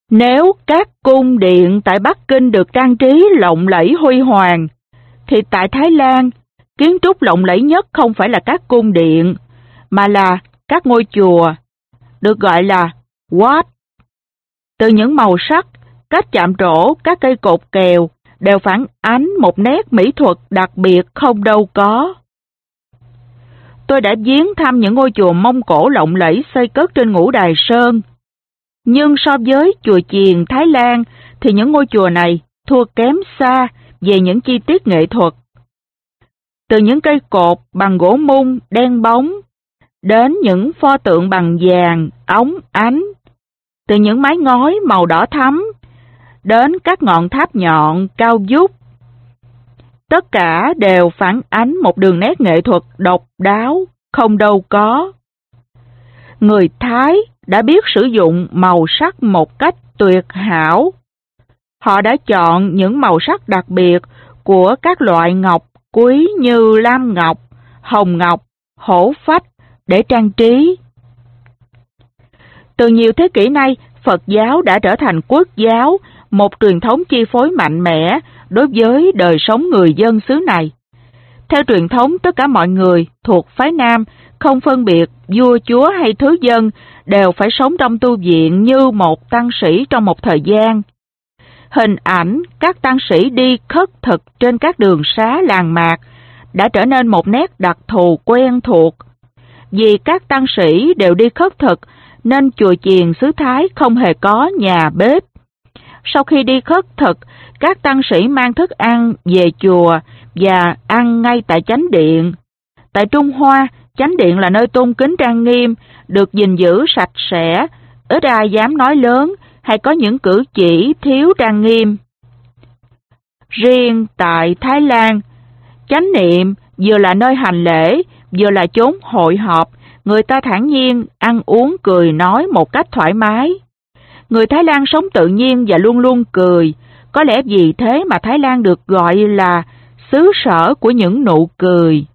Nếu các cung điện tại Bắc Kinh được trang trí lộng lẫy huy hoàng, thì tại Thái Lan, kiến trúc lộng lẫy nhất không phải là các cung điện, mà là các ngôi chùa, được gọi là Wat. Từ những màu sắc, cách chạm trổ, các cây cột kèo đều phản ánh một nét mỹ thuật đặc biệt không đâu có. Tôi đã viếng thăm những ngôi chùa Mông Cổ lộng lẫy xây cất trên Ngũ Đài Sơn. Nhưng so với chùa chiền Thái Lan thì những ngôi chùa này thua kém xa về những chi tiết nghệ thuật. Từ những cây cột bằng gỗ mung đen bóng, đến những pho tượng bằng vàng, óng ánh, từ những mái ngói màu đỏ thắm, đến các ngọn tháp nhọn cao vút. Tất cả đều phản ánh một đường nét nghệ thuật độc đáo, không đâu có. Người Thái đã biết sử dụng màu sắc một cách tuyệt hảo. Họ đã chọn những màu sắc đặc biệt của các loại ngọc quý như lam ngọc, hồng ngọc, hổ phách để trang trí. Từ nhiều thế kỷ nay, Phật giáo đã trở thành quốc giáo, một truyền thống chi phối mạnh mẽ đối với đời sống người dân xứ này. Theo truyền thống, tất cả mọi người thuộc phái Nam, không phân biệt vua chúa hay thứ dân, đều phải sống trong tu viện như một tăng sĩ trong một thời gian. Hình ảnh các tăng sĩ đi khất thực trên các đường xá làng mạc đã trở nên một nét đặc thù quen thuộc. Vì các tăng sĩ đều đi khất thực nên chùa chiền xứ Thái không hề có nhà bếp. Sau khi đi khất thực, các tăng sĩ mang thức ăn về chùa và ăn ngay tại chánh điện. Tại Trung Hoa, chánh điện là nơi tôn kính trang nghiêm, được gìn giữ sạch sẽ, ít ai dám nói lớn hay có những cử chỉ thiếu trang nghiêm. Riêng tại Thái Lan, chánh điện vừa là nơi hành lễ, vừa là chốn hội họp, người ta thản nhiên ăn uống cười nói một cách thoải mái. Người Thái Lan sống tự nhiên và luôn luôn cười, có lẽ vì thế mà Thái Lan được gọi là xứ sở của những nụ cười.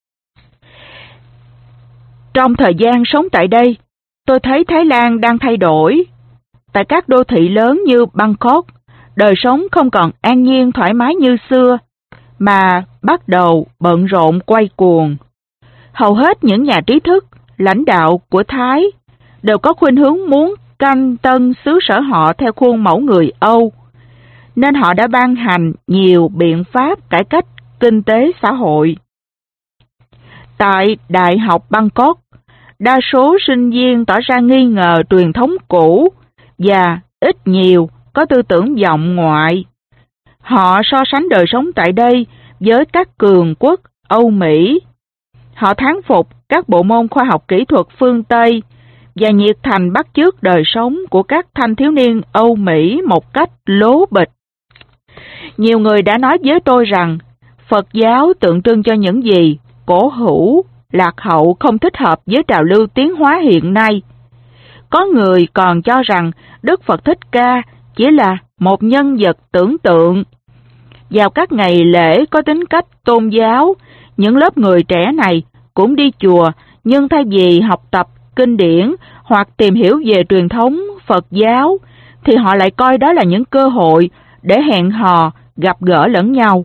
Trong thời gian sống tại đây, tôi thấy Thái Lan đang thay đổi. Tại các đô thị lớn như Bangkok, đời sống không còn an nhiên thoải mái như xưa, mà bắt đầu bận rộn quay cuồng. Hầu hết những nhà trí thức, lãnh đạo của Thái đều có khuynh hướng muốn canh tân xứ sở họ theo khuôn mẫu người Âu, nên họ đã ban hành nhiều biện pháp cải cách kinh tế xã hội. Tại Đại học Bangkok, đa số sinh viên tỏ ra nghi ngờ truyền thống cũ và ít nhiều có tư tưởng vọng ngoại. Họ so sánh đời sống tại đây với các cường quốc Âu Mỹ. Họ thán phục các bộ môn khoa học kỹ thuật phương Tây và nhiệt thành bắt chước đời sống của các thanh thiếu niên Âu Mỹ một cách lố bịch. Nhiều người đã nói với tôi rằng Phật giáo tượng trưng cho những gì cổ hữu, lạc hậu, không thích hợp với trào lưu tiến hóa hiện nay. Có người còn cho rằng Đức Phật Thích Ca chỉ là một nhân vật tưởng tượng. Vào các ngày lễ có tính cách tôn giáo, những lớp người trẻ này cũng đi chùa, nhưng thay vì học tập kinh điển hoặc tìm hiểu về truyền thống Phật giáo, thì họ lại coi đó là những cơ hội để hẹn hò, gặp gỡ lẫn nhau.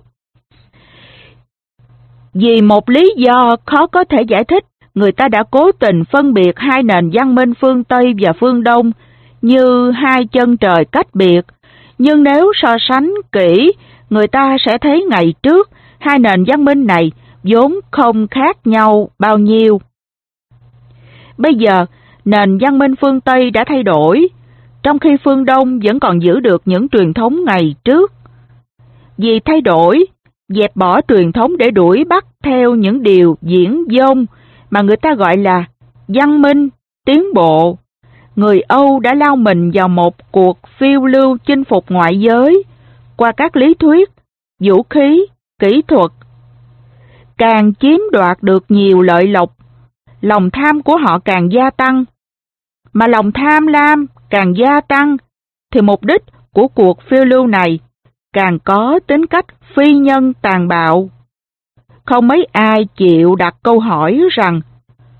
Vì một lý do khó có thể giải thích, người ta đã cố tình phân biệt hai nền văn minh phương Tây và phương Đông như hai chân trời cách biệt. Nhưng nếu so sánh kỹ, người ta sẽ thấy ngày trước hai nền văn minh này vốn không khác nhau bao nhiêu. Bây giờ, nền văn minh phương Tây đã thay đổi, trong khi phương Đông vẫn còn giữ được những truyền thống ngày trước. Vì thay đổi, dẹp bỏ truyền thống để đuổi bắt theo những điều viển vông mà người ta gọi là văn minh, tiến bộ, người Âu đã lao mình vào một cuộc phiêu lưu chinh phục ngoại giới qua các lý thuyết, vũ khí, kỹ thuật. Càng chiếm đoạt được nhiều lợi lộc, lòng tham của họ càng gia tăng. Mà lòng tham lam càng gia tăng, thì mục đích của cuộc phiêu lưu này càng có tính cách phi nhân tàn bạo. Không mấy ai chịu đặt câu hỏi rằng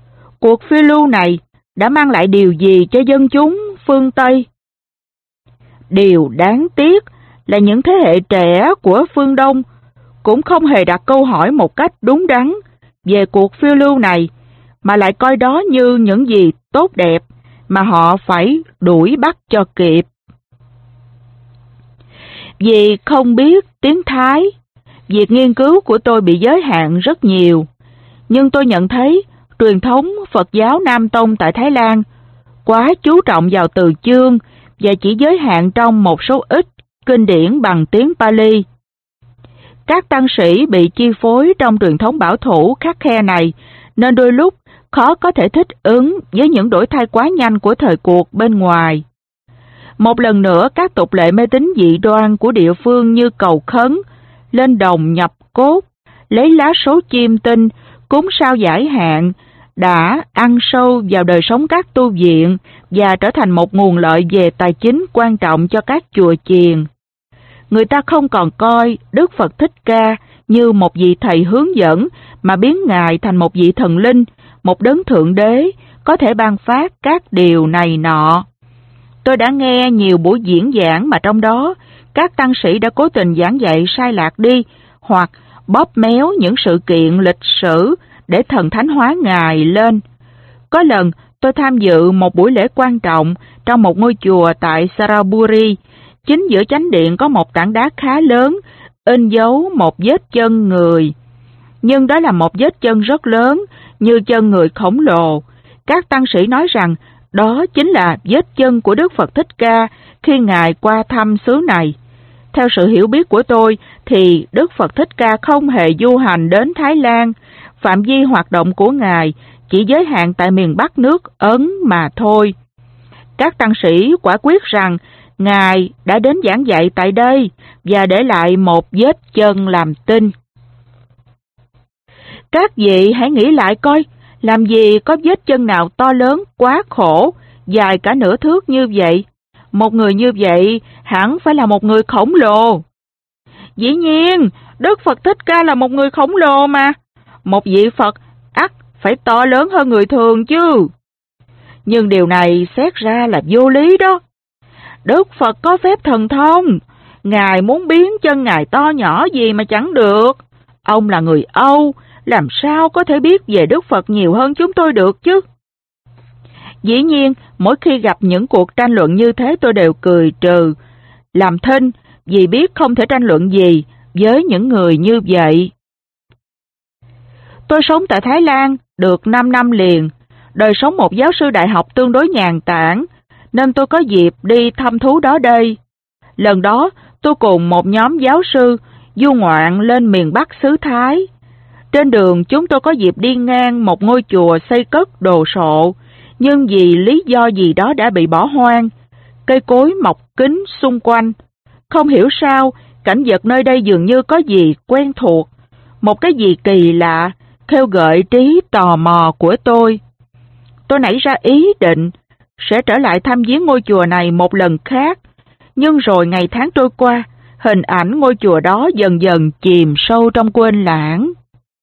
cuộc phiêu lưu này đã mang lại điều gì cho dân chúng phương Tây. Điều đáng tiếc là những thế hệ trẻ của phương Đông cũng không hề đặt câu hỏi một cách đúng đắn về cuộc phiêu lưu này, mà lại coi đó như những gì tốt đẹp mà họ phải đuổi bắt cho kịp. Vì không biết tiếng Thái, việc nghiên cứu của tôi bị giới hạn rất nhiều, nhưng tôi nhận thấy truyền thống Phật giáo Nam Tông tại Thái Lan quá chú trọng vào từ chương và chỉ giới hạn trong một số ít kinh điển bằng tiếng Pali. Các tăng sĩ bị chi phối trong truyền thống bảo thủ khắt khe này, nên đôi lúc khó có thể thích ứng với những đổi thay quá nhanh của thời cuộc bên ngoài. Một lần nữa, các tục lệ mê tín dị đoan của địa phương như cầu khấn, lên đồng nhập cốt, lấy lá số chim tinh, cúng sao giải hạn, đã ăn sâu vào đời sống các tu viện và trở thành một nguồn lợi về tài chính quan trọng cho các chùa chiền. Người ta không còn coi Đức Phật Thích Ca như một vị thầy hướng dẫn, mà biến Ngài thành một vị thần linh, một đấng thượng đế, có thể ban phát các điều này nọ. Tôi đã nghe nhiều buổi diễn giảng mà trong đó các tăng sĩ đã cố tình giảng dạy sai lạc đi, hoặc bóp méo những sự kiện lịch sử để thần thánh hóa Ngài lên. Có lần tôi tham dự một buổi lễ quan trọng trong một ngôi chùa tại Saraburi. Chính giữa chánh điện có một tảng đá khá lớn, in dấu một vết chân người. Nhưng đó là một vết chân rất lớn, như chân người khổng lồ. Các tăng sĩ nói rằng đó chính là vết chân của Đức Phật Thích Ca khi Ngài qua thăm xứ này. Theo sự hiểu biết của tôi thì Đức Phật Thích Ca không hề du hành đến Thái Lan. Phạm vi hoạt động của Ngài chỉ giới hạn tại miền Bắc nước Ấn mà thôi. Các tăng sĩ quả quyết rằng Ngài đã đến giảng dạy tại đây và để lại một vết chân làm tin. Các vị hãy nghĩ lại coi, làm gì có vết chân nào to lớn quá khổ, dài cả nửa thước như vậy? Một người như vậy hẳn phải là một người khổng lồ. Dĩ nhiên, Đức Phật Thích Ca là một người khổng lồ mà. Một vị Phật ắt phải to lớn hơn người thường chứ. Nhưng điều này xét ra là vô lý đó. Đức Phật có phép thần thông, Ngài muốn biến chân Ngài to nhỏ gì mà chẳng được. Ông là người Âu, làm sao có thể biết về Đức Phật nhiều hơn chúng tôi được chứ? Dĩ nhiên, mỗi khi gặp những cuộc tranh luận như thế tôi đều cười trừ, làm thinh vì biết không thể tranh luận gì với những người như vậy. Tôi sống tại Thái Lan được 5 năm liền, đời sống một giáo sư đại học tương đối nhàn tản, nên tôi có dịp đi thăm thú đó đây. Lần đó, tôi cùng một nhóm giáo sư du ngoạn lên miền Bắc xứ Thái. Trên đường chúng tôi có dịp đi ngang một ngôi chùa xây cất đồ sộ, nhưng vì lý do gì đó đã bị bỏ hoang. Cây cối mọc kín xung quanh. Không hiểu sao, cảnh vật nơi đây dường như có gì quen thuộc, một cái gì kỳ lạ, khêu gợi trí tò mò của tôi. Tôi nảy ra ý định sẽ trở lại thăm viếng ngôi chùa này một lần khác, nhưng rồi ngày tháng trôi qua, hình ảnh ngôi chùa đó dần dần chìm sâu trong quên lãng.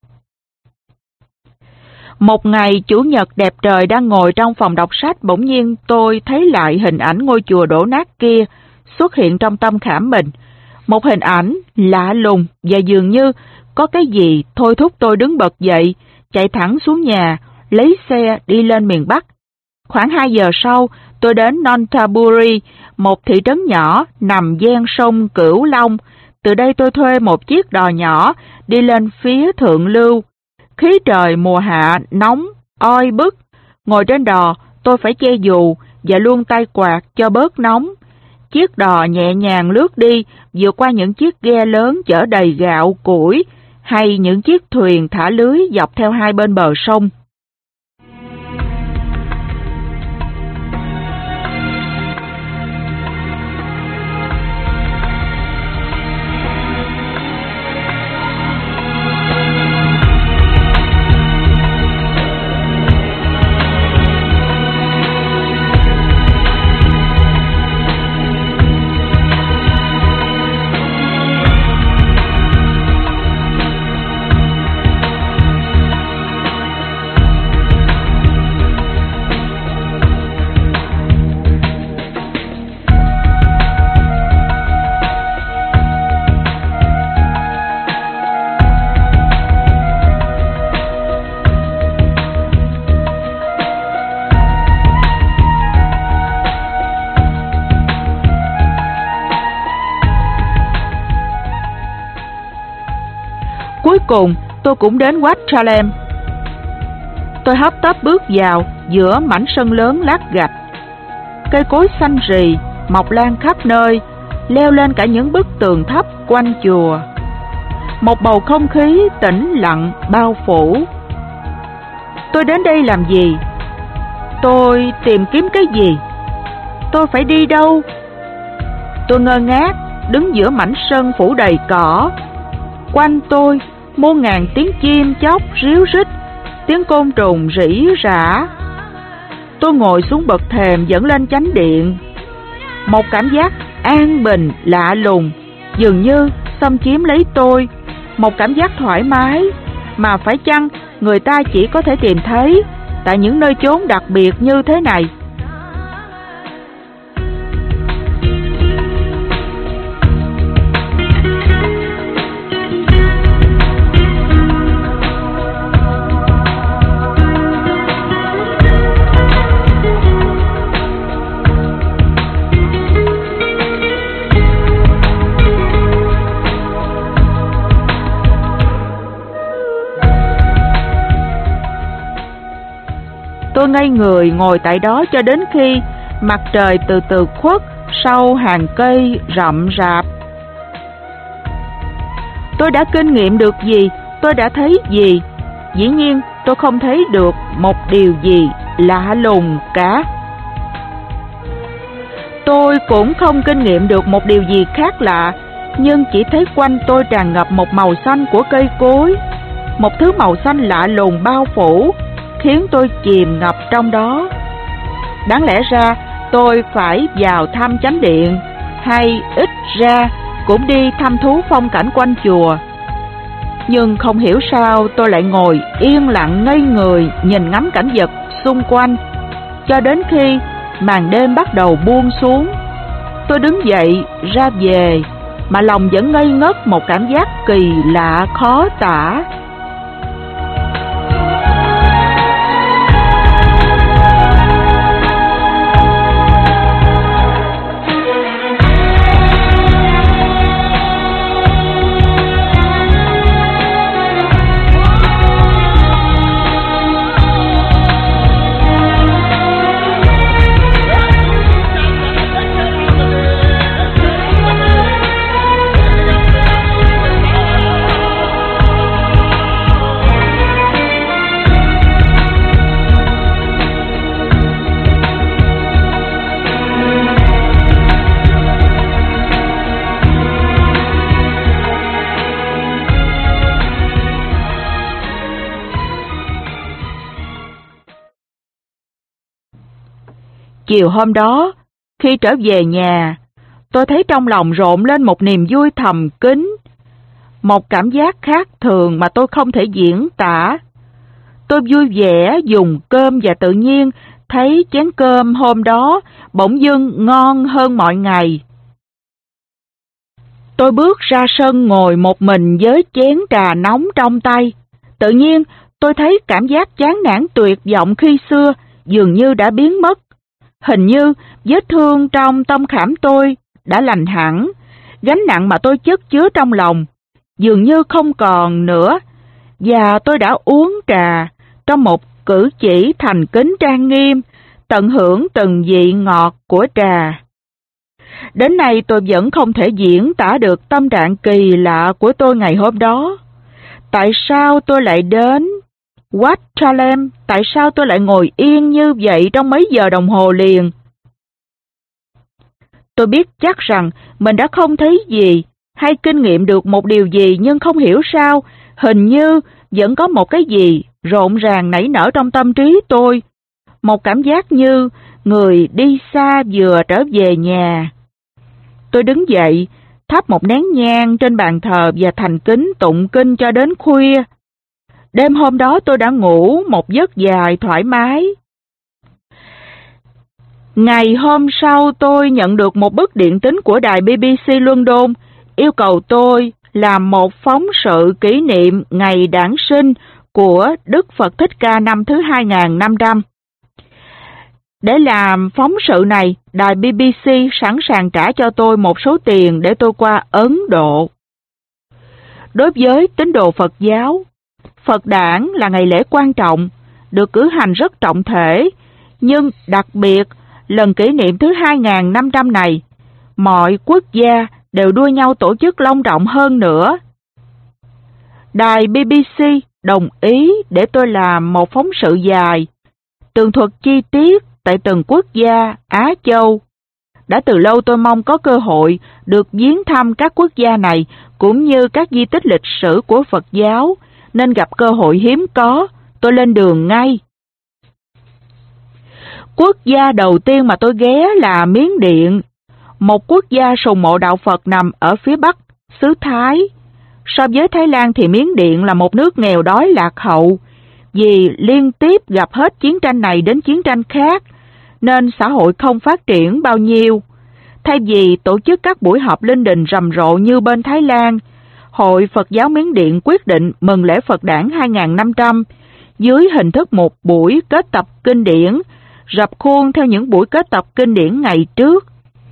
Một ngày Chủ nhật đẹp trời đang ngồi trong phòng đọc sách, bỗng nhiên tôi thấy lại hình ảnh ngôi chùa đổ nát kia xuất hiện trong tâm khảm mình. Một hình ảnh lạ lùng và dường như có cái gì thôi thúc tôi đứng bật dậy, chạy thẳng xuống nhà, lấy xe đi lên miền Bắc. Khoảng 2 giờ sau, tôi đến Nonthaburi, một thị trấn nhỏ nằm ven sông Cửu Long. Từ đây tôi thuê một chiếc đò nhỏ đi lên phía thượng lưu. Khí trời mùa hạ nóng, oi bức. Ngồi trên đò, tôi phải che dù và luôn tay quạt cho bớt nóng. Chiếc đò nhẹ nhàng lướt đi, vượt qua những chiếc ghe lớn chở đầy gạo, củi, hay những chiếc thuyền thả lưới dọc theo hai bên bờ sông. cùng tôi cũng đến Wat Salem. Tôi hấp tấp bước vào giữa mảnh sân lớn lát gạch. Cây cối xanh rì mọc lan khắp nơi, leo lên cả những bức tường thấp quanh chùa. Một bầu không khí tĩnh lặng bao phủ. Tôi đến đây làm gì? Tôi tìm kiếm cái gì? Tôi phải đi đâu? Tôi ngơ ngác đứng giữa mảnh sân phủ đầy cỏ. Quanh tôi muôn ngàn tiếng chim chóc ríu rít, tiếng côn trùng rỉ rả. Tôi ngồi xuống bậc thềm dẫn lên chánh điện. Một cảm giác an bình lạ lùng dường như xâm chiếm lấy tôi, một cảm giác thoải mái mà phải chăng người ta chỉ có thể tìm thấy tại những nơi chốn đặc biệt như thế này. Tôi ngây người ngồi tại đó cho đến khi mặt trời từ từ khuất sau hàng cây rậm rạp. Tôi đã kinh nghiệm được gì? Tôi đã thấy gì? Dĩ nhiên tôi không thấy được một điều gì lạ lùng cả. Tôi cũng không kinh nghiệm được một điều gì khác lạ, nhưng chỉ thấy quanh tôi tràn ngập một màu xanh của cây cối. Một thứ màu xanh lạ lùng bao phủ, khiến tôi chìm ngập trong đó. Đáng lẽ ra tôi phải vào thăm chánh điện, hay ít ra cũng đi thăm thú phong cảnh quanh chùa. Nhưng không hiểu sao tôi lại ngồi yên lặng ngây người nhìn ngắm cảnh vật xung quanh, cho đến khi màn đêm bắt đầu buông xuống. Tôi đứng dậy ra về, mà lòng vẫn ngây ngất một cảm giác kỳ lạ khó tả. Chiều hôm đó, khi trở về nhà, tôi thấy trong lòng rộn lên một niềm vui thầm kín, một cảm giác khác thường mà tôi không thể diễn tả. Tôi vui vẻ dùng cơm và tự nhiên thấy chén cơm hôm đó bỗng dưng ngon hơn mọi ngày. Tôi bước ra sân ngồi một mình với chén trà nóng trong tay. Tự nhiên tôi thấy cảm giác chán nản tuyệt vọng khi xưa dường như đã biến mất. Hình như vết thương trong tâm khảm tôi đã lành hẳn, gánh nặng mà tôi chất chứa trong lòng dường như không còn nữa, và tôi đã uống trà trong một cử chỉ thành kính trang nghiêm, tận hưởng từng vị ngọt của trà. Đến nay tôi vẫn không thể diễn tả được tâm trạng kỳ lạ của tôi ngày hôm đó. Tại sao tôi lại đến Wat Salem? Tại sao tôi lại ngồi yên như vậy trong mấy giờ đồng hồ liền? Tôi biết chắc rằng mình đã không thấy gì hay kinh nghiệm được một điều gì, nhưng không hiểu sao, hình như vẫn có một cái gì rộn ràng nảy nở trong tâm trí tôi. Một cảm giác như người đi xa vừa trở về nhà. Tôi đứng dậy, thắp một nén nhang trên bàn thờ và thành kính tụng kinh cho đến khuya. Đêm hôm đó tôi đã ngủ một giấc dài thoải mái. Ngày hôm sau tôi nhận được một bức điện tín của đài BBC London yêu cầu tôi làm một phóng sự kỷ niệm ngày đản sinh của Đức Phật Thích Ca năm thứ 2500. Để làm phóng sự này, đài BBC sẵn sàng trả cho tôi một số tiền để tôi qua Ấn Độ. Đối với tín đồ Phật giáo, Phật đản là ngày lễ quan trọng, được cử hành rất trọng thể, nhưng đặc biệt lần kỷ niệm thứ 2.500 này, mọi quốc gia đều đua nhau tổ chức long trọng hơn nữa. Đài BBC đồng ý để tôi làm một phóng sự dài, tường thuật chi tiết tại từng quốc gia Á Châu. Đã từ lâu tôi mong có cơ hội được viếng thăm các quốc gia này cũng như các di tích lịch sử của Phật giáo, nên gặp cơ hội hiếm có, tôi lên đường ngay. Quốc gia đầu tiên mà tôi ghé là Miến Điện, một quốc gia sùng mộ đạo Phật nằm ở phía bắc xứ Thái. So với Thái Lan thì Miến Điện là một nước nghèo đói lạc hậu, vì liên tiếp gặp hết chiến tranh này đến chiến tranh khác, nên xã hội không phát triển bao nhiêu. Thay vì tổ chức các buổi họp linh đình rầm rộ như bên Thái Lan, Hội Phật giáo Miến Điện quyết định mừng lễ Phật đản 2.500 dưới hình thức một buổi kết tập kinh điển, rập khuôn theo những buổi kết tập kinh điển ngày trước.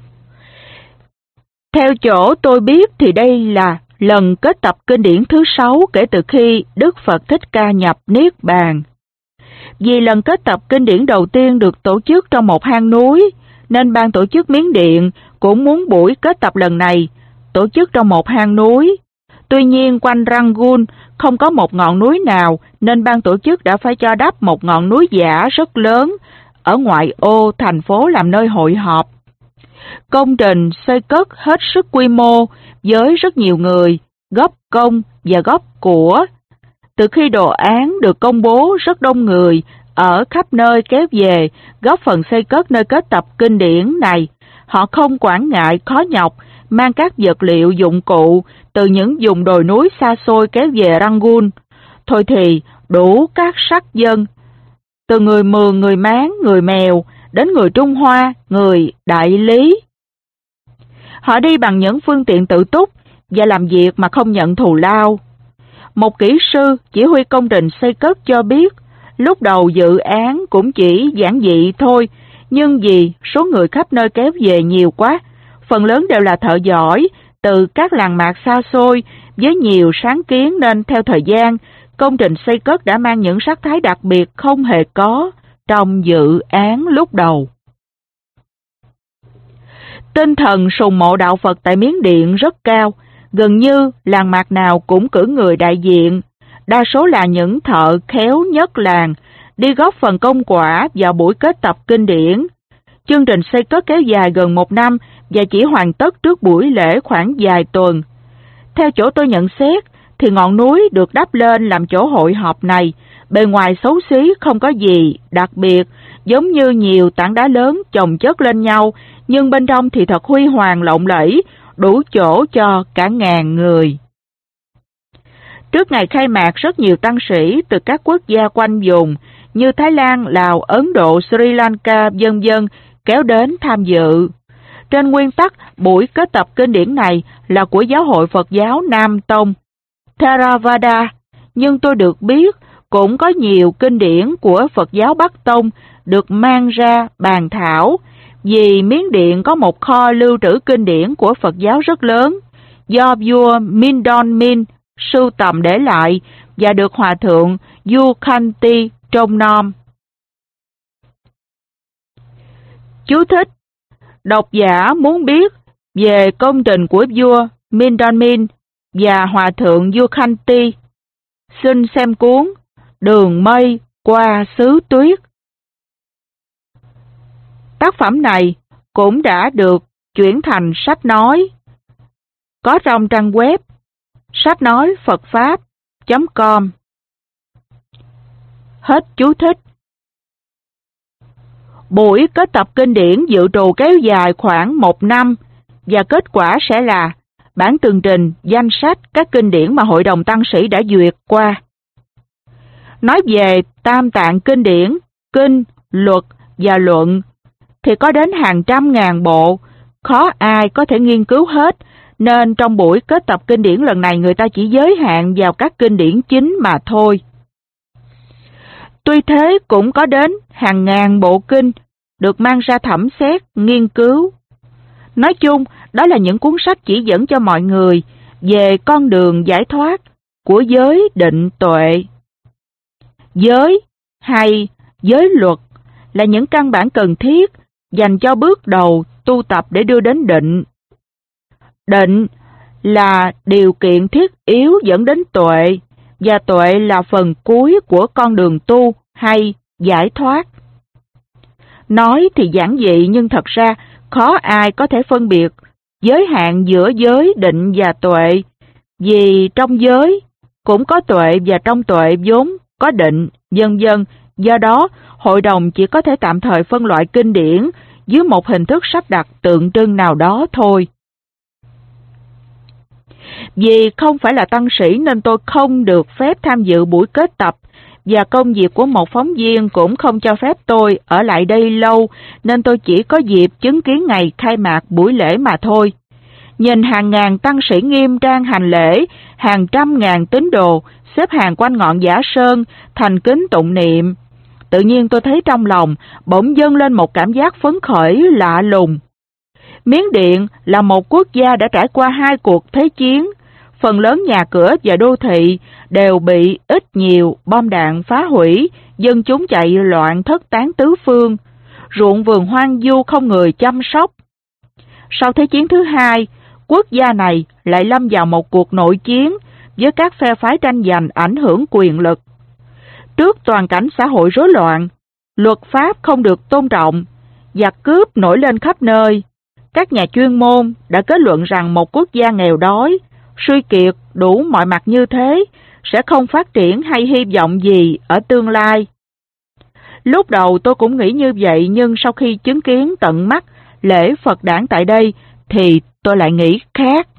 Theo chỗ tôi biết thì đây là lần kết tập kinh điển thứ 6 kể từ khi Đức Phật Thích Ca nhập Niết Bàn. Vì lần kết tập kinh điển đầu tiên được tổ chức trong một hang núi, nên ban tổ chức Miến Điện cũng muốn buổi kết tập lần này tổ chức trong một hang núi. Tuy nhiên quanh Rangoon không có một ngọn núi nào, nên ban tổ chức đã phải cho đắp một ngọn núi giả rất lớn ở ngoại ô thành phố làm nơi hội họp. Công trình xây cất hết sức quy mô với rất nhiều người, góp công và góp của. Từ khi đồ án được công bố, rất đông người ở khắp nơi kéo về góp phần xây cất nơi kết tập kinh điển này. Họ không quản ngại khó nhọc, mang các vật liệu dụng cụ từ những vùng đồi núi xa xôi kéo về Rangoon. Thôi thì đủ các sắc dân, từ người Mường, người Mán, người Mèo đến người Trung Hoa, người Đại Lý. Họ đi bằng những phương tiện tự túc và làm việc mà không nhận thù lao. Một kỹ sư chỉ huy công trình xây cất cho biết, lúc đầu dự án cũng chỉ giản dị thôi, nhưng vì số người khắp nơi kéo về nhiều quá, phần lớn đều là thợ giỏi từ các làng mạc xa xôi với nhiều sáng kiến, nên theo thời gian, công trình xây cất đã mang những sắc thái đặc biệt không hề có trong dự án lúc đầu. Tinh thần sùng mộ đạo Phật tại Miến Điện rất cao, gần như làng mạc nào cũng cử người đại diện, đa số là những thợ khéo nhất làng, đi góp phần công quả vào buổi kết tập kinh điển. Chương trình xây cất kéo dài gần 1 năm và chỉ hoàn tất trước buổi lễ khoảng vài tuần. Theo chỗ tôi nhận xét, thì ngọn núi được đắp lên làm chỗ hội họp này, bề ngoài xấu xí không có gì đặc biệt, giống như nhiều tảng đá lớn chồng chất lên nhau, nhưng bên trong thì thật huy hoàng lộng lẫy, đủ chỗ cho cả ngàn người. Trước ngày khai mạc, rất nhiều tăng sĩ từ các quốc gia quanh vùng như Thái Lan, Lào, Ấn Độ, Sri Lanka, vân vân kéo đến tham dự. Trên nguyên tắc, buổi kết tập kinh điển này là của Giáo hội Phật giáo Nam Tông, Theravada, nhưng tôi được biết cũng có nhiều kinh điển của Phật giáo Bắc Tông được mang ra bàn thảo, vì Miến Điện có một kho lưu trữ kinh điển của Phật giáo rất lớn, do vua Mindon sưu tầm để lại và được Hòa thượng Yukhanti trông nom. Chú thích: độc giả muốn biết về công trình của vua Mindon và Hòa thượng Yukhanti, xin xem cuốn Đường Mây qua xứ Tuyết. Tác phẩm này cũng đã được chuyển thành sách nói, có trong trang web sách nói Phật Pháp.com. Hết chú thích. Buổi kết tập kinh điển dự trù kéo dài khoảng 1 năm và kết quả sẽ là bản tường trình danh sách các kinh điển mà Hội đồng Tăng sĩ đã duyệt qua. Nói về tam tạng kinh điển, kinh, luật và luận thì có đến hàng trăm ngàn bộ, khó ai có thể nghiên cứu hết, nên trong buổi kết tập kinh điển lần này người ta chỉ giới hạn vào các kinh điển chính mà thôi. Tuy thế cũng có đến hàng ngàn bộ kinh được mang ra thẩm xét, nghiên cứu. Nói chung, đó là những cuốn sách chỉ dẫn cho mọi người về con đường giải thoát của giới định tuệ. Giới hay giới luật là những căn bản cần thiết dành cho bước đầu tu tập để đưa đến định. Định là điều kiện thiết yếu dẫn đến tuệ, và tuệ là phần cuối của con đường tu hay giải thoát. Nói thì giản dị nhưng thật ra khó ai có thể phân biệt giới hạn giữa giới định và tuệ, vì trong giới cũng có tuệ và trong tuệ vốn có định, vân vân. Do đó, hội đồng chỉ có thể tạm thời phân loại kinh điển dưới một hình thức sắp đặt tượng trưng nào đó thôi. Vì không phải là tăng sĩ nên tôi không được phép tham dự buổi kết tập, và công việc của một phóng viên cũng không cho phép tôi ở lại đây lâu, nên tôi chỉ có dịp chứng kiến ngày khai mạc buổi lễ mà thôi. Nhìn hàng ngàn tăng sĩ nghiêm trang hành lễ, hàng trăm ngàn tín đồ xếp hàng quanh ngọn Giả Sơn thành kính tụng niệm, tự nhiên tôi thấy trong lòng bỗng dâng lên một cảm giác phấn khởi lạ lùng. Miến Điện là một quốc gia đã trải qua 2 cuộc thế chiến, phần lớn nhà cửa và đô thị đều bị ít nhiều bom đạn phá hủy, dân chúng chạy loạn thất tán tứ phương, ruộng vườn hoang vu không người chăm sóc. Sau Thế chiến thứ 2, quốc gia này lại lâm vào một cuộc nội chiến với các phe phái tranh giành ảnh hưởng quyền lực. Trước toàn cảnh xã hội rối loạn, luật pháp không được tôn trọng, giặc cướp nổi lên khắp nơi, các nhà chuyên môn đã kết luận rằng một quốc gia nghèo đói, suy kiệt đủ mọi mặt như thế sẽ không phát triển hay hy vọng gì ở tương lai. Lúc đầu tôi cũng nghĩ như vậy, nhưng sau khi chứng kiến tận mắt lễ Phật đản tại đây thì tôi lại nghĩ khác.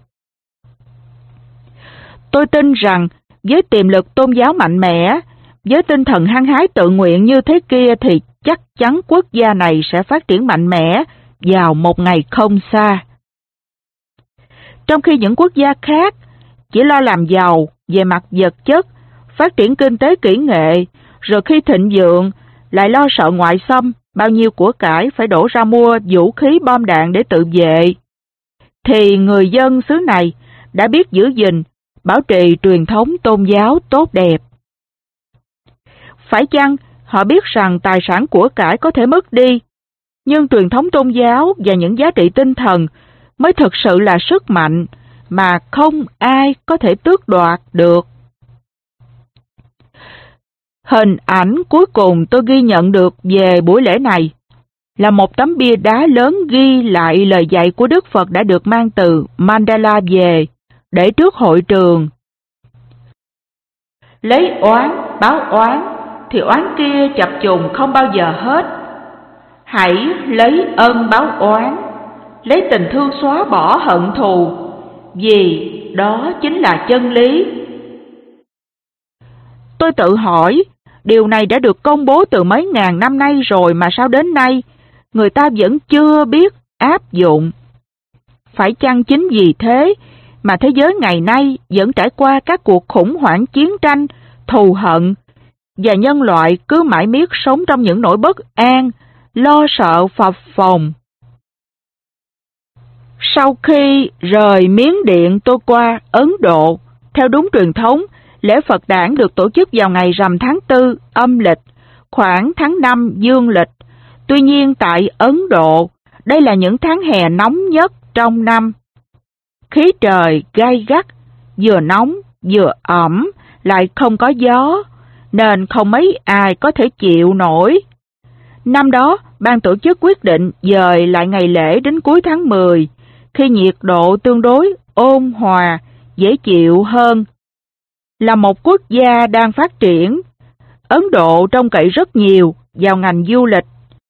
Tôi tin rằng với tiềm lực tôn giáo mạnh mẽ, với tinh thần hăng hái tự nguyện như thế kia thì chắc chắn quốc gia này sẽ phát triển mạnh mẽ vào một ngày không xa. Trong khi những quốc gia khác chỉ lo làm giàu về mặt vật chất, phát triển kinh tế kỹ nghệ, rồi khi thịnh vượng lại lo sợ ngoại xâm, bao nhiêu của cải phải đổ ra mua vũ khí bom đạn để tự vệ, thì người dân xứ này đã biết giữ gìn, bảo trì truyền thống tôn giáo tốt đẹp. Phải chăng họ biết rằng tài sản của cải có thể mất đi, nhưng truyền thống tôn giáo và những giá trị tinh thần mới thực sự là sức mạnh mà không ai có thể tước đoạt được. Hình ảnh cuối cùng tôi ghi nhận được về buổi lễ này là một tấm bia đá lớn ghi lại lời dạy của Đức Phật đã được mang từ Mandala về, để trước hội trường. Lấy oán báo oán thì oán kia chập trùng không bao giờ hết. Hãy lấy ân báo oán, lấy tình thương xóa bỏ hận thù, vì đó chính là chân lý. Tôi tự hỏi, điều này đã được công bố từ mấy ngàn năm nay rồi mà sao đến nay người ta vẫn chưa biết áp dụng? Phải chăng chính vì thế mà thế giới ngày nay vẫn trải qua các cuộc khủng hoảng chiến tranh, thù hận, và nhân loại cứ mãi miết sống trong những nỗi bất an, lo sợ phập phồng? Sau khi rời Miến Điện tôi qua Ấn Độ, theo đúng truyền thống, lễ Phật đản được tổ chức vào ngày rằm tháng 4 âm lịch, khoảng tháng 5 dương lịch. Tuy nhiên tại Ấn Độ, đây là những tháng hè nóng nhất trong năm. Khí trời gay gắt, vừa nóng vừa ẩm, lại không có gió, nên không mấy ai có thể chịu nổi. Năm đó, ban tổ chức quyết định dời lại ngày lễ đến cuối tháng 10, khi nhiệt độ tương đối ôn hòa, dễ chịu hơn. Là một quốc gia đang phát triển, Ấn Độ trông cậy rất nhiều vào ngành du lịch.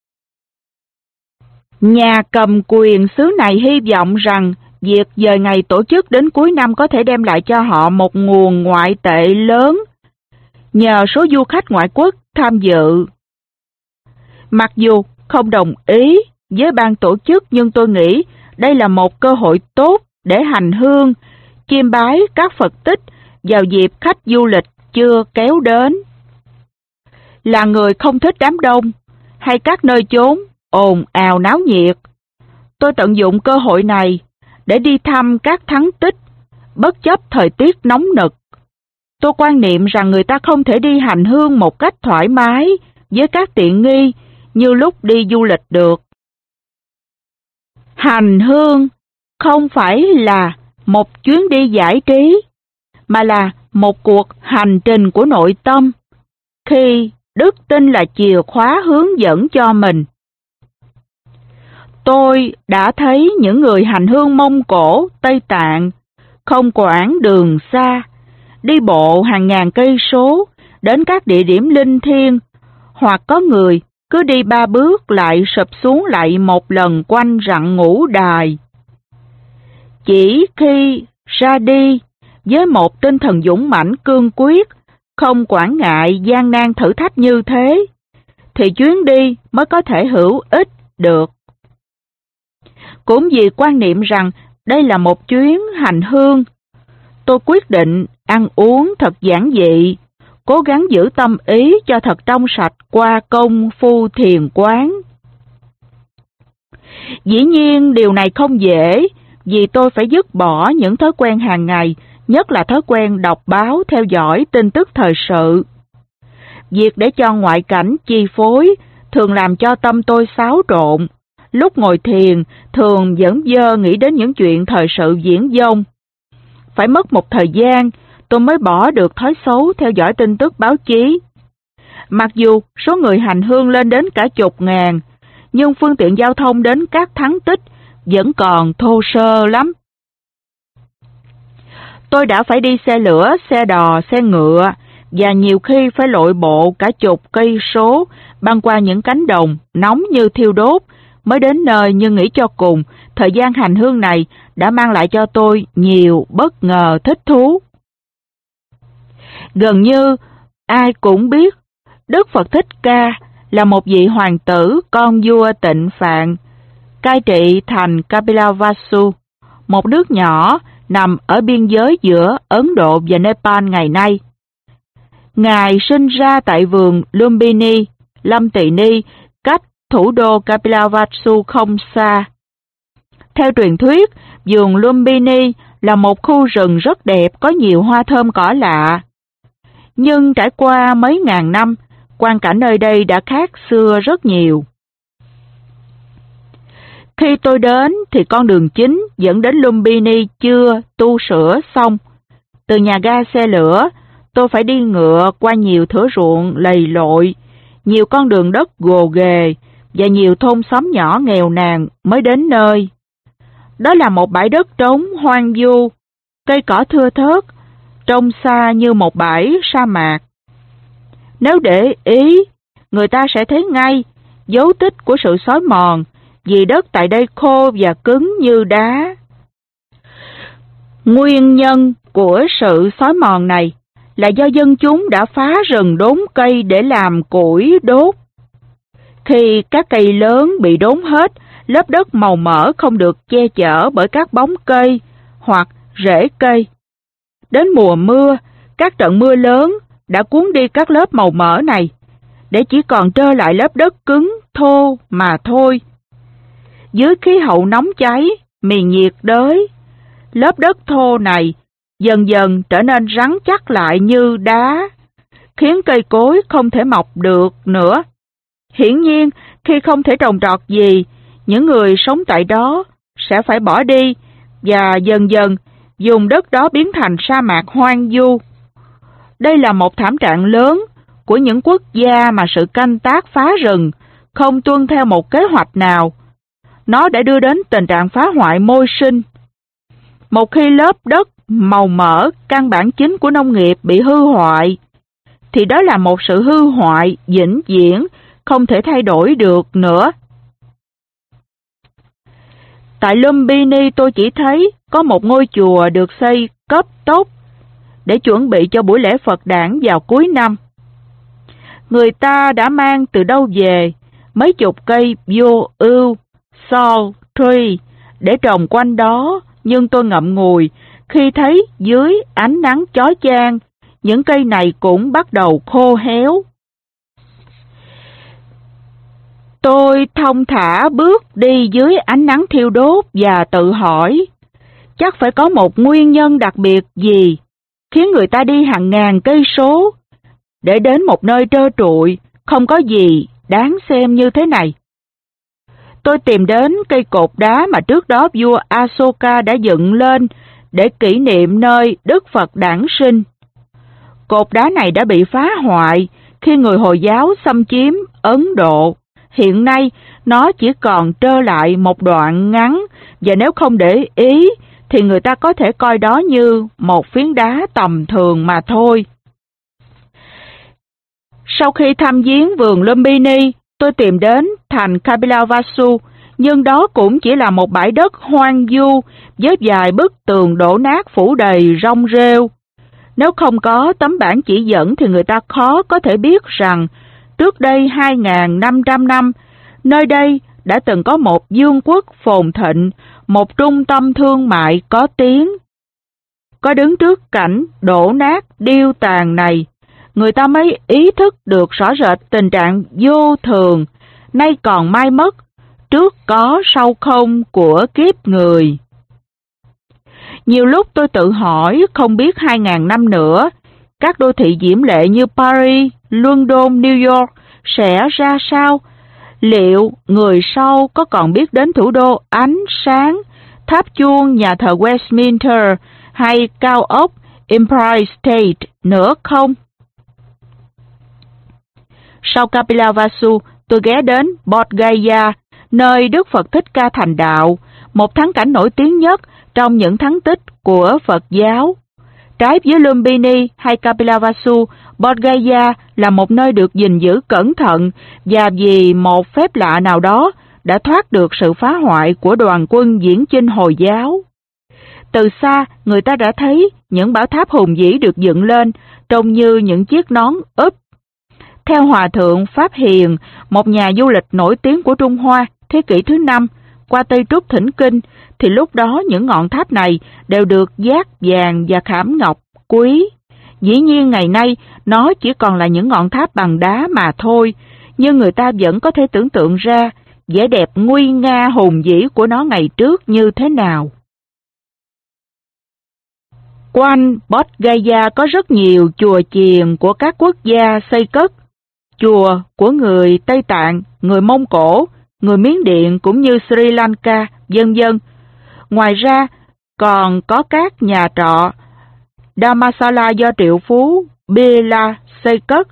Nhà cầm quyền xứ này hy vọng rằng việc dời ngày tổ chức đến cuối năm có thể đem lại cho họ một nguồn ngoại tệ lớn nhờ số du khách ngoại quốc tham dự. Mặc dù không đồng ý với ban tổ chức, nhưng tôi nghĩ đây là một cơ hội tốt để hành hương, chiêm bái các Phật tích vào dịp khách du lịch chưa kéo đến. Là người không thích đám đông hay các nơi chốn ồn ào náo nhiệt, tôi tận dụng cơ hội này để đi thăm các thắng tích, bất chấp thời tiết nóng nực. Tôi quan niệm rằng người ta không thể đi hành hương một cách thoải mái với các tiện nghi như lúc đi du lịch được. Hành hương không phải là một chuyến đi giải trí, mà là một cuộc hành trình của nội tâm, khi đức tin là chìa khóa hướng dẫn cho mình. Tôi đã thấy những người hành hương Mông Cổ, Tây Tạng không quản đường xa, đi bộ hàng ngàn cây số đến các địa điểm linh thiêng, hoặc có người cứ đi 3 bước lại sụp xuống lại một lần quanh rặng ngũ đài. Chỉ khi ra đi với một tinh thần dũng mãnh cương quyết, không quản ngại gian nan thử thách như thế, thì chuyến đi mới có thể hữu ích được. Cũng vì quan niệm rằng đây là một chuyến hành hương, tôi quyết định ăn uống thật giản dị, cố gắng giữ tâm ý cho thật trong sạch qua công phu thiền quán. Dĩ nhiên điều này không dễ, vì tôi phải dứt bỏ những thói quen hàng ngày, nhất là thói quen đọc báo theo dõi tin tức thời sự. Việc để cho ngoại cảnh chi phối thường làm cho tâm tôi xáo trộn. Lúc ngồi thiền thường vẫn vơ nghĩ đến những chuyện thời sự viển vông. Phải mất một thời gian tôi mới bỏ được thói xấu theo dõi tin tức báo chí. Mặc dù số người hành hương lên đến cả chục ngàn, nhưng phương tiện giao thông đến các thắng tích vẫn còn thô sơ lắm. Tôi đã phải đi xe lửa, xe đò, xe ngựa, và nhiều khi phải lội bộ cả chục cây số băng qua những cánh đồng nóng như thiêu đốt mới đến nơi. Nhưng nghĩ cho cùng, thời gian hành hương này đã mang lại cho tôi nhiều bất ngờ thích thú. Gần như ai cũng biết Đức Phật Thích Ca là một vị hoàng tử con vua Tịnh Phạn, cai trị thành Kapilavastu, một nước nhỏ nằm ở biên giới giữa Ấn Độ và Nepal ngày nay. Ngài sinh ra tại vườn Lumbini, Lâm Tỳ Ni, cách thủ đô Kapilavastu không xa. Theo truyền thuyết, vườn Lumbini là một khu rừng rất đẹp, có nhiều hoa thơm cỏ lạ. Nhưng trải qua mấy ngàn năm, quang cảnh nơi đây đã khác xưa rất nhiều. Khi tôi đến thì con đường chính dẫn đến Lumbini chưa tu sửa xong. Từ nhà ga xe lửa, tôi phải đi ngựa qua nhiều thửa ruộng lầy lội, nhiều con đường đất gồ ghề và nhiều thôn xóm nhỏ nghèo nàn mới đến nơi. Đó là một bãi đất trống hoang vu, cây cỏ thưa thớt, trông xa như một bãi sa mạc. Nếu để ý, người ta sẽ thấy ngay dấu tích của sự xói mòn, vì đất tại đây khô và cứng như đá. Nguyên nhân của sự xói mòn này là do dân chúng đã phá rừng đốn cây để làm củi đốt. Khi các cây lớn bị đốn hết, lớp đất màu mỡ không được che chở bởi các bóng cây hoặc rễ cây. Đến mùa mưa, các trận mưa lớn đã cuốn đi các lớp màu mỡ này, để chỉ còn trơ lại lớp đất cứng, thô mà thôi. Dưới khí hậu nóng cháy, miền nhiệt đới, lớp đất thô này dần dần trở nên rắn chắc lại như đá, khiến cây cối không thể mọc được nữa. Hiển nhiên, khi không thể trồng trọt gì, những người sống tại đó sẽ phải bỏ đi, và dần dần vùng đất đó biến thành sa mạc hoang vu. Đây là một thảm trạng lớn của những quốc gia mà sự canh tác phá rừng không tuân theo một kế hoạch nào. Nó đã đưa đến tình trạng phá hoại môi sinh. Một khi lớp đất màu mỡ, căn bản chính của nông nghiệp bị hư hoại, thì đó là một sự hư hoại vĩnh viễn, không thể thay đổi được nữa. Tại Lumbini tôi chỉ thấy có một ngôi chùa được xây cấp tốc để chuẩn bị cho buổi lễ Phật đản vào cuối năm. Người ta đã mang từ đâu về mấy chục cây vô ưu, salt tree để trồng quanh đó, nhưng tôi ngậm ngùi khi thấy dưới ánh nắng chói chang, những cây này cũng bắt đầu khô héo. Tôi thong thả bước đi dưới ánh nắng thiêu đốt và tự hỏi, Chắc phải có một nguyên nhân đặc biệt gì khiến người ta đi hàng ngàn cây số để đến một nơi trơ trụi, không có gì đáng xem như thế này. Tôi tìm đến cây cột đá mà trước đó vua Asoka đã dựng lên để kỷ niệm nơi Đức Phật đản sinh. Cột đá này đã bị phá hoại khi người Hồi giáo xâm chiếm Ấn Độ. Hiện nay, nó chỉ còn trơ lại một đoạn ngắn, và nếu không để ý thì người ta có thể coi đó như một phiến đá tầm thường mà thôi. Sau khi thăm viếng vườn Lumbini, tôi tìm đến thành Kapilavastu, nhưng đó cũng chỉ là một bãi đất hoang vu với vài bức tường đổ nát phủ đầy rong rêu. Nếu không có tấm bảng chỉ dẫn thì người ta khó có thể biết rằng trước đây 2.500 năm, nơi đây đã từng có một vương quốc phồn thịnh, một trung tâm thương mại có tiếng. Có đứng trước cảnh đổ nát điêu tàn này, người ta mới ý thức được rõ rệt tình trạng vô thường, nay còn mai mất, trước có sau không của kiếp người. Nhiều lúc tôi tự hỏi không biết 2.000 năm nữa, các đô thị diễm lệ như Paris, London, New York sẽ ra sao? Liệu người sau có còn biết đến thủ đô ánh sáng, tháp chuông nhà thờ Westminster hay cao ốc Empire State nữa không? Sau Kapilavastu, tôi ghé đến Bodh Gaya, nơi Đức Phật Thích Ca thành đạo, một thắng cảnh nổi tiếng nhất trong những thắng tích của Phật giáo. Trái với Lumbini hay Kapilavastu, Bodh Gaya là một nơi được gìn giữ cẩn thận và vì một phép lạ nào đó đã thoát được sự phá hoại của đoàn quân viễn chinh Hồi giáo. Từ xa, người ta đã thấy những bảo tháp hùng vĩ được dựng lên, trông như những chiếc nón úp. Theo Hòa thượng Pháp Hiền, một nhà du lịch nổi tiếng của Trung Hoa thế kỷ thứ 5, qua Tây Trúc thỉnh kinh, thì lúc đó những ngọn tháp này đều được dát vàng và khảm ngọc quý. Dĩ nhiên ngày nay nó chỉ còn là những ngọn tháp bằng đá mà thôi, nhưng người ta vẫn có thể tưởng tượng ra vẻ đẹp nguy nga hùng vĩ của nó ngày trước như thế nào. Quanh Bodh Gaya có rất nhiều chùa chiền của các quốc gia xây cất, chùa của người Tây Tạng, người Mông Cổ, người Miến Điện cũng như Sri Lanka, vân vân. Ngoài ra, còn có các nhà trọ Dharamsala do triệu phú Bila xây cất.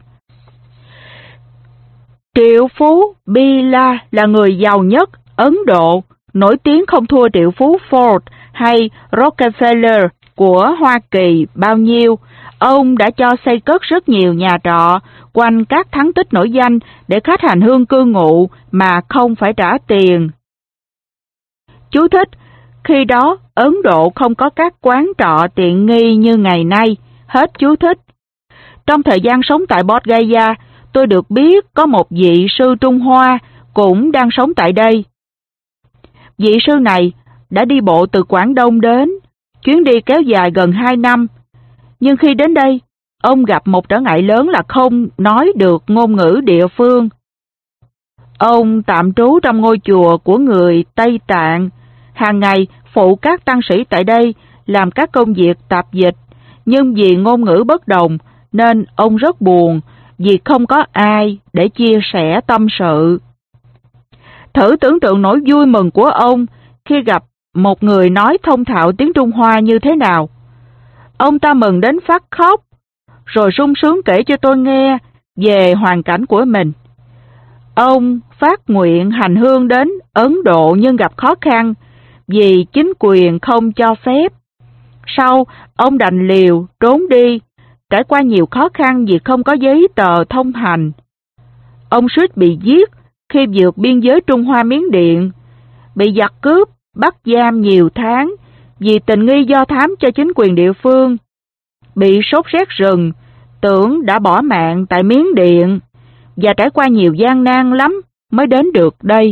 Triệu phú Bila là người giàu nhất Ấn Độ, nổi tiếng không thua triệu phú Ford hay Rockefeller của Hoa Kỳ bao nhiêu. Ông đã cho xây cất rất nhiều nhà trọ quanh các thắng tích nổi danh để khách hành hương cư ngụ mà không phải trả tiền. Chú thích: khi đó, Ấn Độ không có các quán trọ tiện nghi như ngày nay. Hết chú thích. Trong thời gian sống tại Bodh Gaya, tôi được biết có một vị sư Trung Hoa cũng đang sống tại đây. Vị sư này đã đi bộ từ Quảng Đông đến, chuyến đi kéo dài gần 2 năm. Nhưng khi đến đây, ông gặp một trở ngại lớn là không nói được ngôn ngữ địa phương. Ông tạm trú trong ngôi chùa của người Tây Tạng, hàng ngày phụ các tăng sĩ tại đây làm các công việc tạp dịch, nhưng vì ngôn ngữ bất đồng nên ông rất buồn vì không có ai để chia sẻ tâm sự. Thử tưởng tượng nỗi vui mừng của ông khi gặp một người nói thông thạo tiếng Trung Hoa như thế nào. Ông ta mừng đến phát khóc, rồi sung sướng kể cho tôi nghe về hoàn cảnh của mình. Ông phát nguyện hành hương đến Ấn Độ nhưng gặp khó khăn vì chính quyền không cho phép. Sau, ông đành liều trốn đi, trải qua nhiều khó khăn vì không có giấy tờ thông hành. Ông suýt bị giết khi vượt biên giới Trung Hoa Miến Điện, bị giặc cướp, bắt giam nhiều tháng vì tình nghi do thám cho chính quyền địa phương, bị sốt rét rừng, tưởng đã bỏ mạng tại Miến Điện, và trải qua nhiều gian nan lắm mới đến được đây.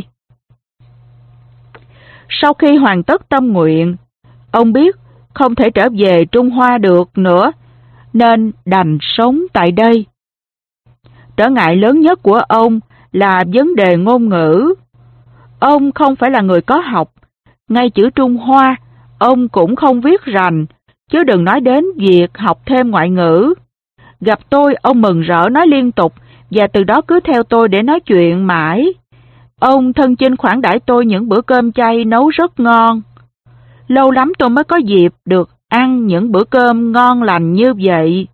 Sau khi hoàn tất tâm nguyện, ông biết không thể trở về Trung Hoa được nữa, nên đành sống tại đây. Trở ngại lớn nhất của ông là vấn đề ngôn ngữ. Ông không phải là người có học, ngay chữ Trung Hoa ông cũng không viết rành, chứ đừng nói đến việc học thêm ngoại ngữ. Gặp tôi, ông mừng rỡ nói liên tục, và từ đó cứ theo tôi để nói chuyện mãi. Ông thân chinh khoản đãi tôi những bữa cơm chay nấu rất ngon. Lâu lắm tôi mới có dịp được ăn những bữa cơm ngon lành như vậy.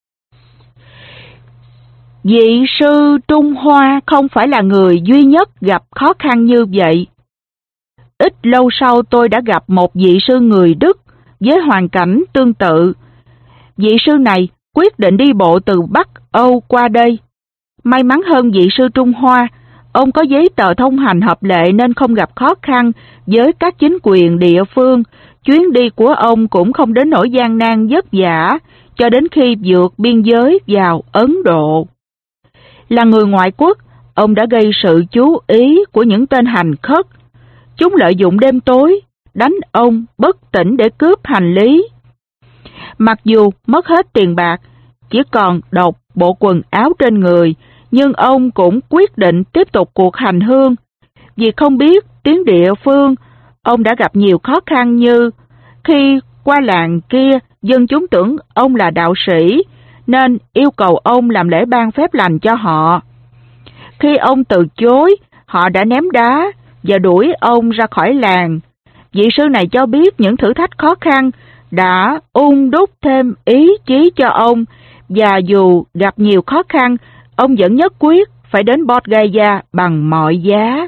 Vị sư Trung Hoa không phải là người duy nhất gặp khó khăn như vậy. Ít lâu sau tôi đã gặp một vị sư người Đức với hoàn cảnh tương tự. Vị sư này quyết định đi bộ từ Bắc Âu qua đây. May mắn hơn vị sư Trung Hoa, ông có giấy tờ thông hành hợp lệ nên không gặp khó khăn với các chính quyền địa phương. Chuyến đi của ông cũng không đến nỗi gian nan vất vả cho đến khi vượt biên giới vào Ấn Độ. Là người ngoại quốc, ông đã gây sự chú ý của những tên hành khất. Chúng lợi dụng đêm tối, đánh ông bất tỉnh để cướp hành lý. Mặc dù mất hết tiền bạc, chỉ còn độc bộ quần áo trên người, nhưng ông cũng quyết định tiếp tục cuộc hành hương. Vì không biết tiếng địa phương, ông đã gặp nhiều khó khăn như khi qua làng kia, dân chúng tưởng ông là đạo sĩ, nên yêu cầu ông làm lễ ban phép lành cho họ. Khi ông từ chối, họ đã ném đá và đuổi ông ra khỏi làng. Vị sư này cho biết những thử thách khó khăn đã đúc thêm ý chí cho ông, và dù gặp nhiều khó khăn, ông vẫn nhất quyết phải đến Bodh Gaya bằng mọi giá.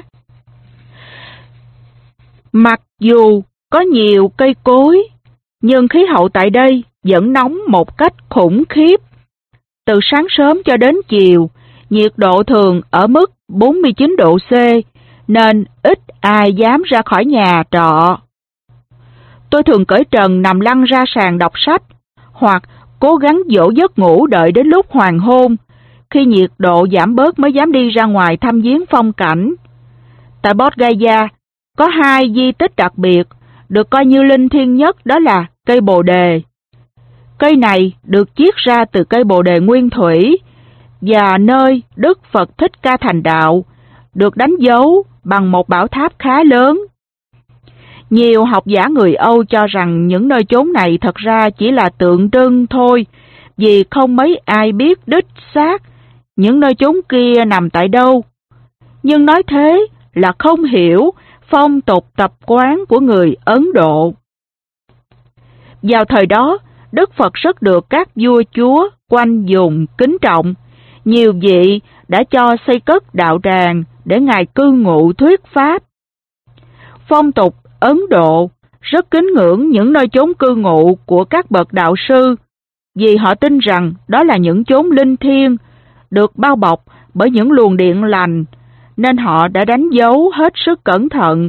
Mặc dù có nhiều cây cối, nhưng khí hậu tại đây vẫn nóng một cách khủng khiếp. Từ sáng sớm cho đến chiều, nhiệt độ thường ở mức 49 độ C, nên ít ai dám ra khỏi nhà trọ. Tôi thường cởi trần nằm lăn ra sàn đọc sách, hoặc cố gắng dỗ giấc ngủ đợi đến lúc hoàng hôn, khi nhiệt độ giảm bớt mới dám đi ra ngoài thăm viếng phong cảnh. Tại Bodh Gaya có hai di tích đặc biệt, được coi như linh thiêng nhất, đó là cây bồ đề. Cây này được chiết ra từ cây bồ đề nguyên thủy, và nơi Đức Phật Thích Ca thành đạo, được đánh dấu bằng một bảo tháp khá lớn. Nhiều học giả người Âu cho rằng những nơi chốn này thật ra chỉ là tượng trưng thôi, vì không mấy ai biết đích xác những nơi chốn kia nằm tại đâu. Nhưng nói thế là không hiểu phong tục tập quán của người Ấn Độ. Vào thời đó, Đức Phật rất được các vua chúa quanh vùng kính trọng. Nhiều vị đã cho xây cất đạo tràng để Ngài cư ngụ thuyết pháp. Phong tục Ấn Độ rất kính ngưỡng những nơi chốn cư ngụ của các bậc đạo sư, vì họ tin rằng đó là những chốn linh thiêng, được bao bọc bởi những luồng điện lành, nên họ đã đánh dấu hết sức cẩn thận.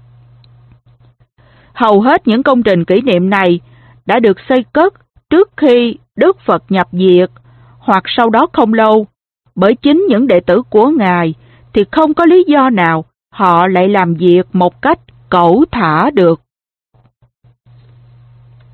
Hầu hết những công trình kỷ niệm này đã được xây cất trước khi Đức Phật nhập diệt, hoặc sau đó không lâu, bởi chính những đệ tử của Ngài thì không có lý do nào họ lại làm việc một cách cẩu thả được.